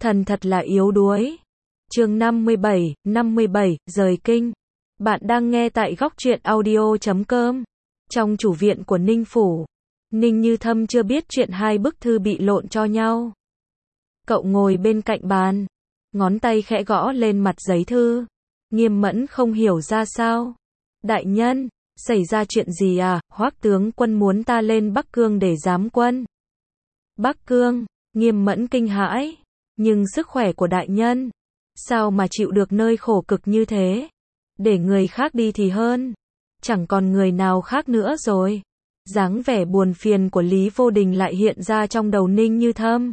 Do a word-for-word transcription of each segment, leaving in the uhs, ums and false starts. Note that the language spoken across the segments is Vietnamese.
Thần thật là yếu đuối. Chương năm mươi bảy, năm mươi bảy, rời kinh. Bạn đang nghe tại góc truyện audio chấm com. Trong chủ viện của Ninh Phủ, Ninh Như Thâm chưa biết chuyện hai bức thư bị lộn cho nhau. Cậu ngồi bên cạnh bàn, ngón tay khẽ gõ lên mặt giấy thư. Nghiêm Mẫn không hiểu ra sao. Đại nhân, xảy ra chuyện gì à? Hoắc tướng quân muốn ta lên Bắc Cương để giám quân. Bắc Cương, Nghiêm Mẫn kinh hãi. Nhưng sức khỏe của đại nhân, sao mà chịu được nơi khổ cực như thế? Để người khác đi thì hơn. Chẳng còn người nào khác nữa rồi. Dáng vẻ buồn phiền của Lý Vô Đình lại hiện ra trong đầu Ninh Như Thâm.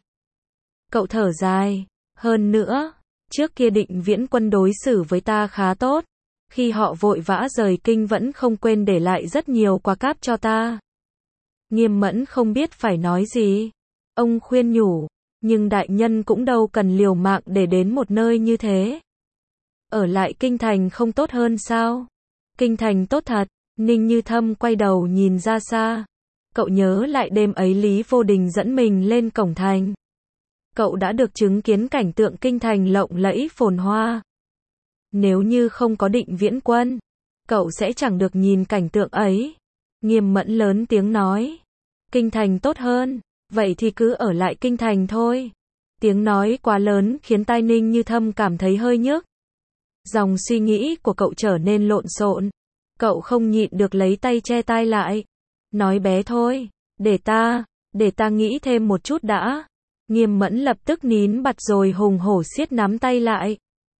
Cậu thở dài. Hơn nữa, trước kia Định Viễn quân đối xử với ta khá tốt. Khi họ vội vã rời kinh vẫn không quên để lại rất nhiều quà cáp cho ta. Nghiêm Mẫn không biết phải nói gì. Ông khuyên nhủ, nhưng đại nhân cũng đâu cần liều mạng để đến một nơi như thế. Ở lại kinh thành không tốt hơn sao? Kinh thành tốt thật. Ninh Như Thâm quay đầu nhìn ra xa. Cậu nhớ lại đêm ấy Lý Vô Đình dẫn mình lên cổng thành. Cậu đã được chứng kiến cảnh tượng kinh thành lộng lẫy phồn hoa. Nếu như không có Định Viễn quân, cậu sẽ chẳng được nhìn cảnh tượng ấy. Nghiêm Mẫn lớn tiếng nói. Kinh thành tốt hơn, vậy thì cứ ở lại kinh thành thôi. Tiếng nói quá lớn khiến tai Ninh Như Thâm cảm thấy hơi nhức. Dòng suy nghĩ của cậu trở nên lộn xộn. Cậu không nhịn được lấy tay che tai lại. Nói bé thôi, để ta, để ta nghĩ thêm một chút đã. Nghiêm Mẫn lập tức nín bặt rồi hùng hổ siết nắm tay lại.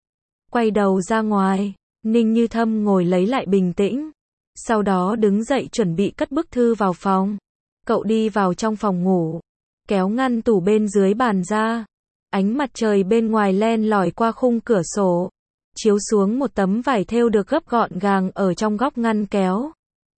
Quay đầu ra ngoài, Ninh Như Thâm ngồi lấy lại bình tĩnh. Sau đó đứng dậy chuẩn bị cất bức thư vào phòng. Cậu đi vào trong phòng ngủ, kéo ngăn tủ bên dưới bàn ra. Ánh mặt trời bên ngoài len lỏi qua khung cửa sổ, chiếu xuống một tấm vải thêu được gấp gọn gàng ở trong góc ngăn kéo.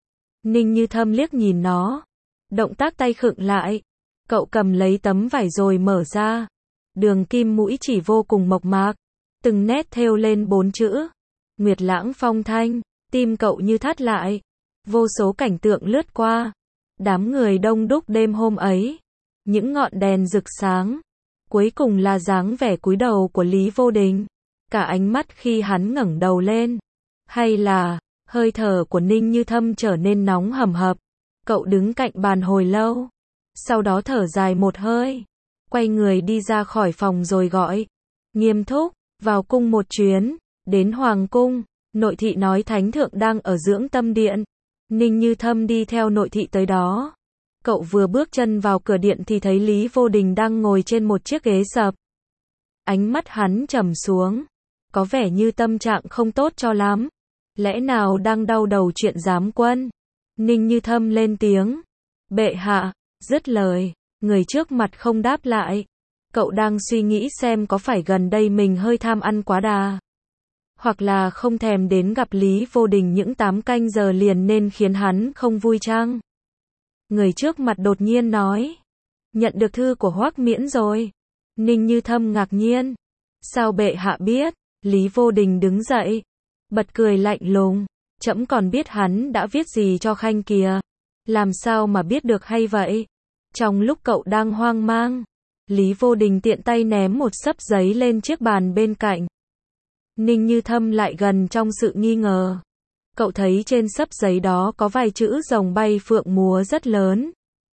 Ninh Như Thâm liếc nhìn nó, động tác tay khựng lại. Cậu cầm lấy tấm vải rồi mở ra. Đường kim mũi chỉ vô cùng mộc mạc, từng nét thêu lên bốn chữ Nguyệt Lãng Phong Thanh. Tim cậu như thắt lại. Vô số cảnh tượng lướt qua. Đám người đông đúc đêm hôm ấy, những ngọn đèn rực sáng. Cuối cùng là dáng vẻ cúi đầu của Lý Vô Đình. Cả ánh mắt khi hắn ngẩng đầu lên. Hay là, hơi thở của Ninh Như Thâm trở nên nóng hầm hập. Cậu đứng cạnh bàn hồi lâu. Sau đó thở dài một hơi. Quay người đi ra khỏi phòng rồi gọi. Nghiêm thúc, vào cung một chuyến. Đến Hoàng cung, nội thị nói Thánh thượng đang ở dưỡng tâm điện. Ninh Như Thâm đi theo nội thị tới đó. Cậu vừa bước chân vào cửa điện thì thấy Lý Vô Đình đang ngồi trên một chiếc ghế sập. Ánh mắt hắn trầm xuống. Có vẻ như tâm trạng không tốt cho lắm. Lẽ nào đang đau đầu chuyện giám quân? Ninh Như Thâm lên tiếng. Bệ hạ. Dứt lời, người trước mặt không đáp lại. Cậu đang suy nghĩ xem có phải gần đây mình hơi tham ăn quá đà, hoặc là không thèm đến gặp Lý Vô Đình những tám canh giờ liền nên khiến hắn không vui chăng? Người trước mặt đột nhiên nói. Nhận được thư của Hoắc Miễn rồi. Ninh Như Thâm ngạc nhiên. Sao bệ hạ biết? Lý Vô Đình đứng dậy, bật cười lạnh lùng. Trẫm còn biết hắn đã viết gì cho Khanh kìa. Làm sao mà biết được hay vậy? Trong lúc cậu đang hoang mang, Lý Vô Đình tiện tay ném một xấp giấy lên chiếc bàn bên cạnh. Ninh Như Thâm lại gần trong sự nghi ngờ. Cậu thấy trên xấp giấy đó có vài chữ rồng bay phượng múa rất lớn.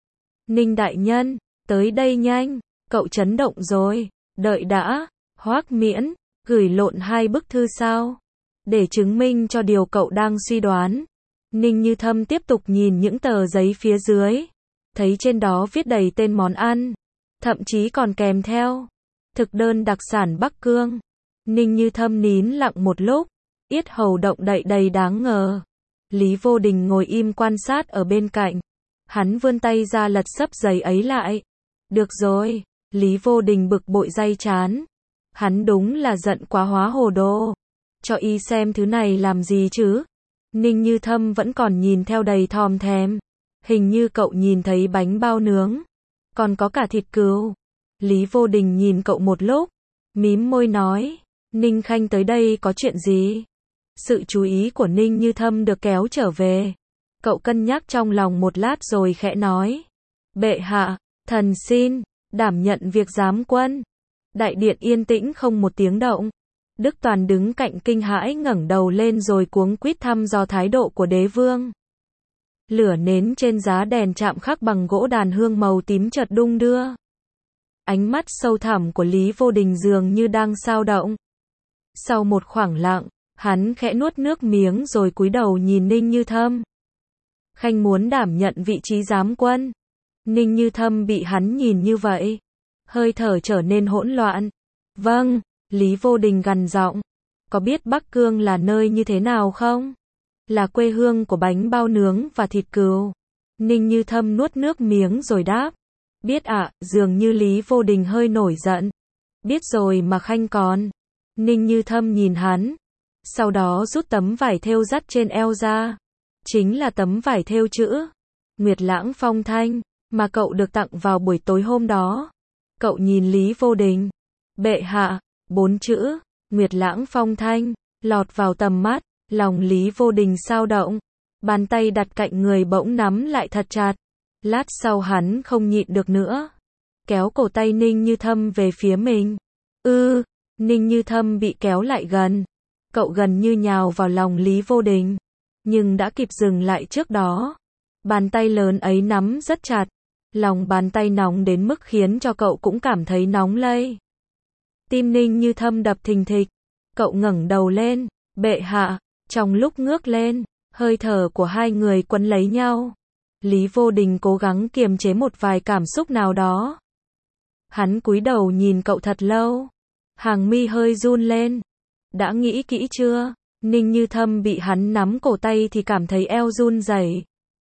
Ninh đại nhân, tới đây nhanh. Cậu chấn động rồi. Đợi đã, Hoắc Miễn gửi lộn hai bức thư sao? Để chứng minh cho điều cậu đang suy đoán, Ninh Như Thâm tiếp tục nhìn những tờ giấy phía dưới. Thấy trên đó viết đầy tên món ăn, thậm chí còn kèm theo thực đơn đặc sản Bắc Cương. Ninh Như Thâm nín lặng một lúc, yết hầu động đậy đầy đáng ngờ. Lý Vô Đình ngồi im quan sát ở bên cạnh. Hắn vươn tay ra lật xấp giấy ấy lại. Được rồi, Lý Vô Đình bực bội day chán. Hắn đúng là giận quá hóa hồ đồ. Cho y xem thứ này làm gì chứ? Ninh Như Thâm vẫn còn nhìn theo đầy thòm thèm. Hình như cậu nhìn thấy bánh bao nướng, còn có cả thịt cừu. Lý Vô Đình nhìn cậu một lúc, mím môi nói. Ninh Khanh tới đây có chuyện gì? Sự chú ý của Ninh Như Thâm được kéo trở về. Cậu cân nhắc trong lòng một lát rồi khẽ nói. Bệ hạ, thần xin đảm nhận việc giám quân. Đại điện yên tĩnh không một tiếng động. Đức Toàn đứng cạnh kinh hãi ngẩng đầu lên rồi cuống quýt thăm dò thái độ của đế vương. Lửa nến trên giá đèn chạm khắc bằng gỗ đàn hương màu tím chợt đung đưa. Ánh mắt sâu thẳm của Lý Vô Đình dường như đang xao động. Sau một khoảng lặng, hắn khẽ nuốt nước miếng rồi cúi đầu nhìn Ninh Như Thâm. Khanh muốn đảm nhận vị trí giám quân. Ninh Như Thâm bị hắn nhìn như vậy, hơi thở trở nên hỗn loạn. Vâng, Lý Vô Đình gằn giọng. Có biết Bắc Cương là nơi như thế nào không? Là quê hương của bánh bao nướng và thịt cừu. Ninh Như Thâm nuốt nước miếng rồi đáp. Biết ạ, à, dường như Lý Vô Đình hơi nổi giận. Biết rồi mà Khanh còn. Ninh Như Thâm nhìn hắn. Sau đó rút tấm vải thêu dắt trên eo ra. Chính là tấm vải thêu chữ Nguyệt Lãng Phong Thanh mà cậu được tặng vào buổi tối hôm đó. Cậu nhìn Lý Vô Đình. Bệ hạ, bốn chữ Nguyệt Lãng Phong Thanh lọt vào tầm mắt, lòng Lý Vô Đình xao động. Bàn tay đặt cạnh người bỗng nắm lại thật chặt. Lát sau hắn không nhịn được nữa, kéo cổ tay Ninh Như Thâm về phía mình. Ư, Ninh Như Thâm bị kéo lại gần. Cậu gần như nhào vào lòng Lý Vô Đình, nhưng đã kịp dừng lại trước đó. Bàn tay lớn ấy nắm rất chặt. Lòng bàn tay nóng đến mức khiến cho cậu cũng cảm thấy nóng lây. Tim Ninh Như Thâm đập thình thịch. Cậu ngẩng đầu lên. Bệ hạ. Trong lúc ngước lên, hơi thở của hai người quấn lấy nhau. Lý Vô Đình cố gắng kiềm chế một vài cảm xúc nào đó. Hắn cúi đầu nhìn cậu thật lâu. Hàng mi hơi run lên. Đã nghĩ kỹ chưa? Ninh Như Thâm bị hắn nắm cổ tay thì cảm thấy eo run rẩy.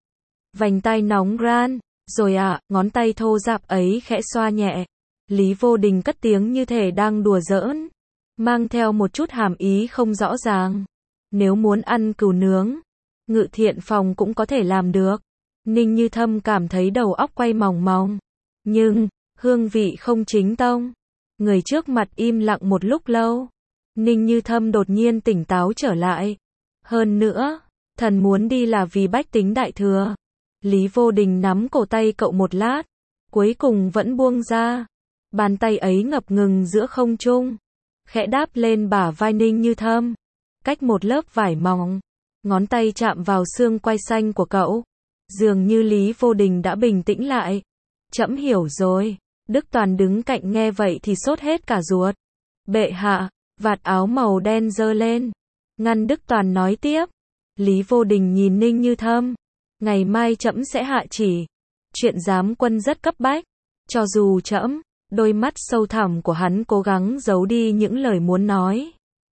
Vành tay nóng ran. Rồi ạ, à, ngón tay thô ráp ấy khẽ xoa nhẹ. Lý Vô Đình cất tiếng như thể đang đùa giỡn, mang theo một chút hàm ý không rõ ràng. Nếu muốn ăn cừu nướng, Ngự Thiện Phòng cũng có thể làm được. Ninh Như Thâm cảm thấy đầu óc quay mòng mòng. Nhưng, hương vị không chính tông. Người trước mặt im lặng một lúc lâu. Ninh Như Thâm đột nhiên tỉnh táo trở lại. Hơn nữa, thần muốn đi là vì bách tính đại thừa. Lý Vô Đình nắm cổ tay cậu một lát, cuối cùng vẫn buông ra. Bàn tay ấy ngập ngừng giữa không trung, khẽ đáp lên bả vai Ninh Như Thâm. Cách một lớp vải mỏng, ngón tay chạm vào xương quai xanh của cậu. Dường như Lý Vô Đình đã bình tĩnh lại. Trẫm hiểu rồi. Đức Toàn đứng cạnh nghe vậy thì sốt hết cả ruột. Bệ hạ, vạt áo màu đen giơ lên, ngăn Đức Toàn nói tiếp. Lý Vô Đình nhìn Ninh Như Thâm. Ngày mai trẫm sẽ hạ chỉ. Chuyện giám quân rất cấp bách. Cho dù trẫm, đôi mắt sâu thẳm của hắn cố gắng giấu đi những lời muốn nói,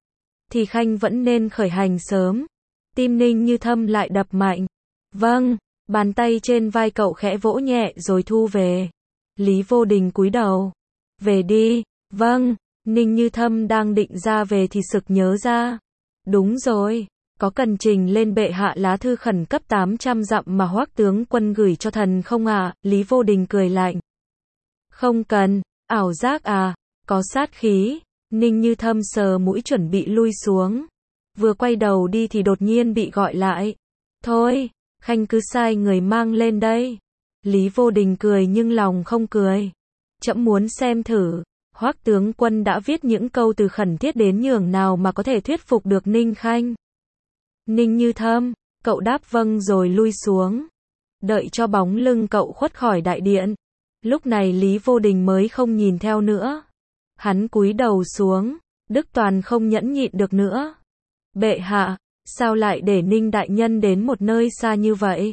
thì Khanh vẫn nên khởi hành sớm. Tim Ninh Như Thâm lại đập mạnh. Vâng, bàn tay trên vai cậu khẽ vỗ nhẹ rồi thu về. Lý Vô Đình cúi đầu. Về đi. Vâng, Ninh Như Thâm đang định ra về thì sực nhớ ra. Đúng rồi. Có cần trình lên bệ hạ lá thư khẩn cấp tám trăm dặm mà Hoắc tướng quân gửi cho thần không à? Lý Vô Đình cười lạnh. Không cần, ảo giác à, có sát khí. Ninh Như Thâm sờ mũi chuẩn bị lui xuống. Vừa quay đầu đi thì đột nhiên bị gọi lại. Thôi, Khanh cứ sai người mang lên đây. Lý Vô Đình cười nhưng lòng không cười. Trẫm muốn xem thử, Hoắc tướng quân đã viết những câu từ khẩn thiết đến nhường nào mà có thể thuyết phục được Ninh Khanh. Ninh Như Thâm, cậu đáp vâng rồi lui xuống. Đợi cho bóng lưng cậu khuất khỏi đại điện. Lúc này Lý Vô Đình mới không nhìn theo nữa. Hắn cúi đầu xuống. Đức Toàn không nhẫn nhịn được nữa. Bệ hạ, sao lại để Ninh đại nhân đến một nơi xa như vậy?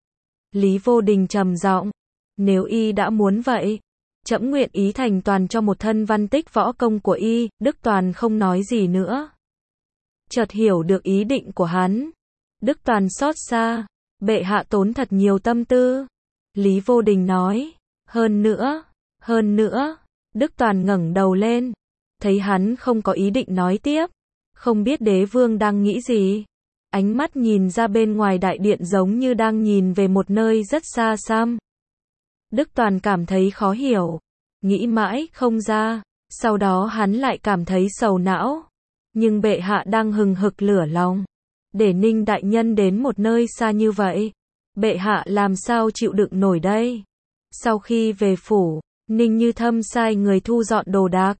Lý Vô Đình trầm giọng. Nếu y đã muốn vậy, trẫm nguyện ý thành toàn cho một thân văn tích võ công của y. Đức Toàn không nói gì nữa. Chợt hiểu được ý định của hắn. Đức Toàn xót xa. Bệ hạ tốn thật nhiều tâm tư. Lý Vô Đình nói. Hơn nữa, hơn nữa. Đức Toàn ngẩng đầu lên. Thấy hắn không có ý định nói tiếp. Không biết đế vương đang nghĩ gì. Ánh mắt nhìn ra bên ngoài đại điện giống như đang nhìn về một nơi rất xa xăm. Đức Toàn cảm thấy khó hiểu. Nghĩ mãi không ra. Sau đó hắn lại cảm thấy sầu não. Nhưng bệ hạ đang hừng hực lửa lòng. Để Ninh đại nhân đến một nơi xa như vậy. Bệ hạ làm sao chịu đựng nổi đây? Sau khi về phủ, Ninh Như Thâm sai người thu dọn đồ đạc.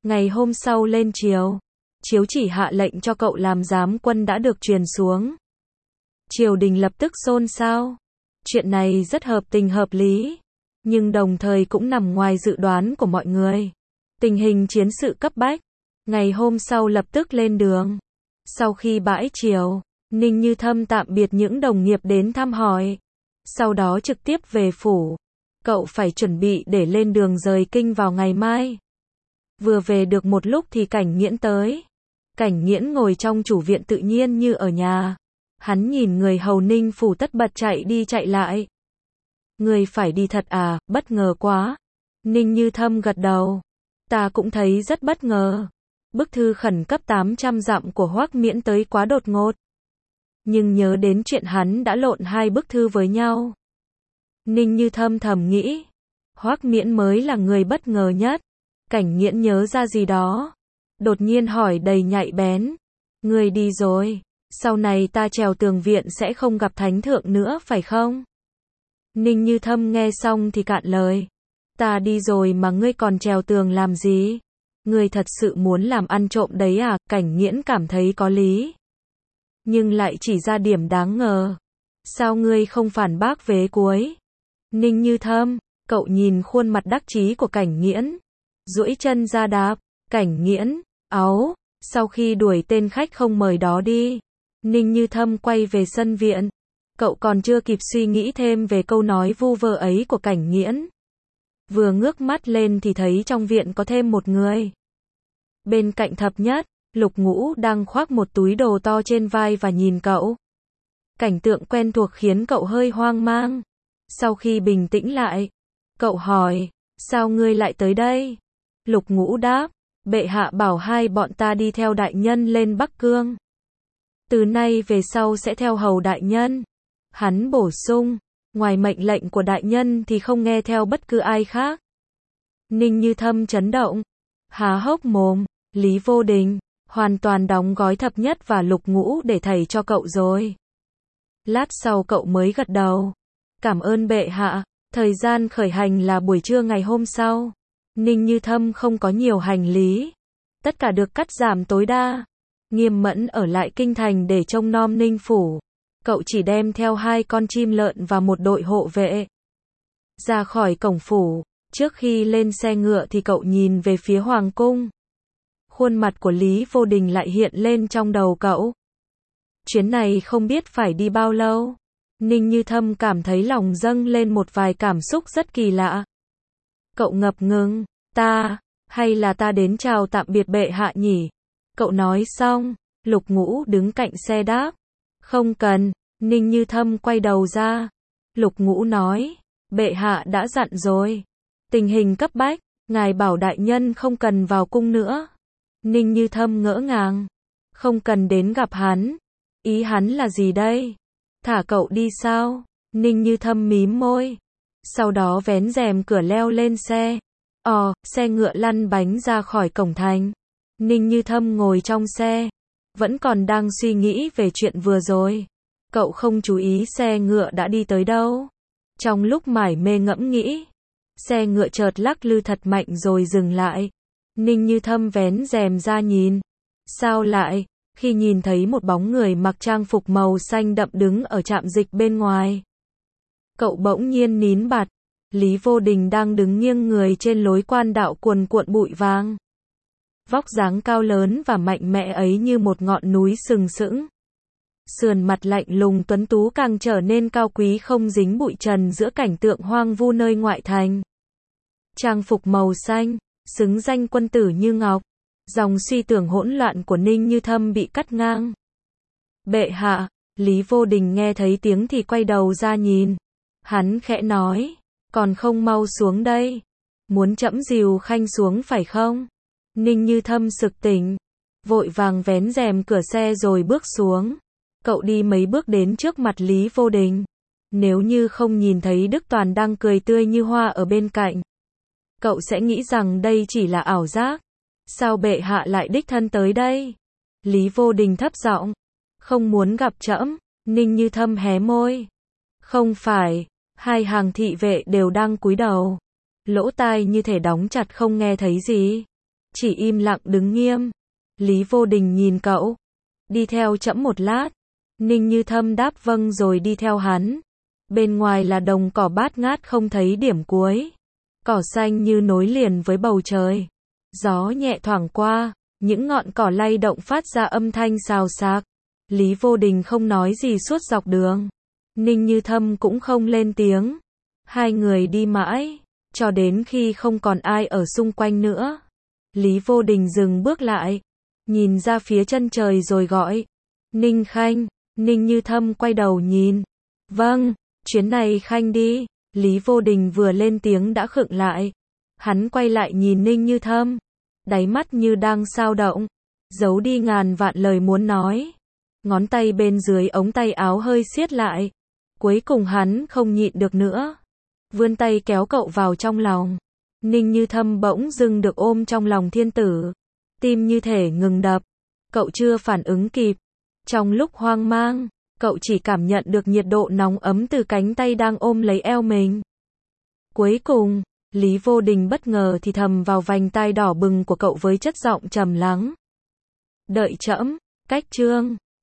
Ngày hôm sau lên triều, chiếu chỉ hạ lệnh cho cậu làm giám quân đã được truyền xuống. Triều đình lập tức xôn xao. Chuyện này rất hợp tình hợp lý, nhưng đồng thời cũng nằm ngoài dự đoán của mọi người. Tình hình chiến sự cấp bách, ngày hôm sau lập tức lên đường. Sau khi bãi triều, Ninh Như Thâm tạm biệt những đồng nghiệp đến thăm hỏi. Sau đó trực tiếp về phủ. Cậu phải chuẩn bị để lên đường rời kinh vào ngày mai. Vừa về được một lúc thì Cảnh Nghiễn tới. Cảnh Nghiễn ngồi trong chủ viện tự nhiên như ở nhà. Hắn nhìn người hầu Ninh phủ tất bật chạy đi chạy lại. Người phải đi thật à, bất ngờ quá. Ninh Như Thâm gật đầu. Ta cũng thấy rất bất ngờ. Bức thư khẩn cấp tám trăm dặm của Hoắc Miễn tới quá đột ngột. Nhưng nhớ đến chuyện hắn đã lộn hai bức thư với nhau. Ninh Như Thâm thầm nghĩ. Hoắc Miễn mới là người bất ngờ nhất. Cảnh Nghiễn nhớ ra gì đó. Đột nhiên hỏi đầy nhạy bén. Người đi rồi. Sau này ta trèo tường viện sẽ không gặp thánh thượng nữa phải không? Ninh Như Thâm nghe xong thì cạn lời. Ta đi rồi mà ngươi còn trèo tường làm gì? Ngươi thật sự muốn làm ăn trộm đấy à? Cảnh Nghiễn cảm thấy có lý. Nhưng lại chỉ ra điểm đáng ngờ. Sao ngươi không phản bác vế cuối? Ninh Như Thâm, cậu nhìn khuôn mặt đắc chí của Cảnh Nghiễn. Duỗi chân ra đáp. Cảnh Nghiễn, áu, sau khi đuổi tên khách không mời đó đi. Ninh Như Thâm quay về sân viện. Cậu còn chưa kịp suy nghĩ thêm về câu nói vu vơ ấy của Cảnh Nghiễn. Vừa ngước mắt lên thì thấy trong viện có thêm một người. Bên cạnh Thập Nhất, Lục Ngũ đang khoác một túi đồ to trên vai và nhìn cậu. Cảnh tượng quen thuộc khiến cậu hơi hoang mang. Sau khi bình tĩnh lại, cậu hỏi, sao ngươi lại tới đây? Lục Ngũ đáp, bệ hạ bảo hai bọn ta đi theo đại nhân lên Bắc Cương. Từ nay về sau sẽ theo hầu đại nhân. Hắn bổ sung, ngoài mệnh lệnh của đại nhân thì không nghe theo bất cứ ai khác. Ninh Như Thâm chấn động, há hốc mồm. Lý Vô Đình hoàn toàn đóng gói Thập Nhất và Lục Ngũ để thầy cho cậu rồi. Lát sau cậu mới gật đầu. Cảm ơn bệ hạ. Thời gian khởi hành là buổi trưa ngày hôm sau. Ninh Như Thâm không có nhiều hành lý. Tất cả được cắt giảm tối đa. Nghiêm Mẫn ở lại kinh thành để trông nom Ninh phủ. Cậu chỉ đem theo hai con chim lợn và một đội hộ vệ. Ra khỏi cổng phủ, trước khi lên xe ngựa thì cậu nhìn về phía hoàng cung. Khuôn mặt của Lý Vô Đình lại hiện lên trong đầu cậu. Chuyến này không biết phải đi bao lâu. Ninh Như Thâm cảm thấy lòng dâng lên một vài cảm xúc rất kỳ lạ. Cậu ngập ngừng, ta, hay là ta đến chào tạm biệt bệ hạ nhỉ? Cậu nói xong, Lục Ngũ đứng cạnh xe đáp. Không cần. Ninh Như Thâm quay đầu ra. Lục Ngũ nói, bệ hạ đã dặn rồi. Tình hình cấp bách, ngài bảo đại nhân không cần vào cung nữa. Ninh Như Thâm ngỡ ngàng. Không cần đến gặp hắn. Ý hắn là gì đây? Thả cậu đi sao? Ninh Như Thâm mím môi. Sau đó vén rèm cửa leo lên xe. Ồ, xe ngựa lăn bánh ra khỏi cổng thành. Ninh Như Thâm ngồi trong xe. Vẫn còn đang suy nghĩ về chuyện vừa rồi. Cậu không chú ý xe ngựa đã đi tới đâu. Trong lúc mải mê ngẫm nghĩ, xe ngựa chợt lắc lư thật mạnh rồi dừng lại. Ninh Như Thâm vén rèm ra nhìn. Sao lại? Khi nhìn thấy một bóng người mặc trang phục màu xanh đậm đứng ở trạm dịch bên ngoài. Cậu bỗng nhiên nín bặt. Lý Vô Đình đang đứng nghiêng người trên lối quan đạo cuồn cuộn bụi vàng. Vóc dáng cao lớn và mạnh mẽ ấy như một ngọn núi sừng sững. Sườn mặt lạnh lùng tuấn tú càng trở nên cao quý không dính bụi trần giữa cảnh tượng hoang vu nơi ngoại thành. Trang phục màu xanh, xứng danh quân tử như ngọc. Dòng suy tưởng hỗn loạn của Ninh Như Thâm bị cắt ngang. Bệ hạ, Lý Vô Đình nghe thấy tiếng thì quay đầu ra nhìn. Hắn khẽ nói, còn không mau xuống đây. Muốn trẫm dìu khanh xuống phải không? Ninh Như Thâm sực tỉnh, vội vàng vén rèm cửa xe rồi bước xuống. Cậu đi mấy bước đến trước mặt Lý Vô Đình. Nếu như không nhìn thấy Đức Toàn đang cười tươi như hoa ở bên cạnh, cậu sẽ nghĩ rằng đây chỉ là ảo giác. Sao bệ hạ lại đích thân tới đây? Lý Vô Đình thấp giọng, không muốn gặp trẫm. Ninh Như Thâm hé môi. Không phải. Hai hàng thị vệ đều đang cúi đầu, lỗ tai như thể đóng chặt không nghe thấy gì. chỉ im lặng đứng nghiêm. Lý Vô Đình nhìn cậu. Đi theo trẫm một lát. Ninh Như Thâm đáp vâng rồi đi theo hắn. Bên ngoài là đồng cỏ bát ngát không thấy điểm cuối. Cỏ xanh như nối liền với bầu trời. Gió nhẹ thoảng qua, những ngọn cỏ lay động phát ra âm thanh xào xạc. Lý Vô Đình không nói gì suốt dọc đường. Ninh Như Thâm cũng không lên tiếng. Hai người đi mãi, cho đến khi không còn ai ở xung quanh nữa. Lý Vô Đình dừng bước lại, nhìn ra phía chân trời rồi gọi. Ninh Khanh. Ninh Như Thâm quay đầu nhìn. Vâng, chuyến này Khanh đi. Lý Vô Đình vừa lên tiếng đã khựng lại. Hắn quay lại nhìn Ninh Như Thâm. Đáy mắt như đang sao động. Giấu đi ngàn vạn lời muốn nói. Ngón tay bên dưới ống tay áo hơi siết lại. Cuối cùng hắn không nhịn được nữa. Vươn tay kéo cậu vào trong lòng. Ninh Như Thâm bỗng dưng được ôm trong lòng thiên tử. Tim như thể ngừng đập. Cậu chưa phản ứng kịp. Trong lúc hoang mang, cậu chỉ cảm nhận được nhiệt độ nóng ấm từ cánh tay đang ôm lấy eo mình. Cuối cùng, Lý Vô Đình bất ngờ thì thầm vào vành tai đỏ bừng của cậu với chất giọng trầm lắng. Đợi trẫm. Cách chương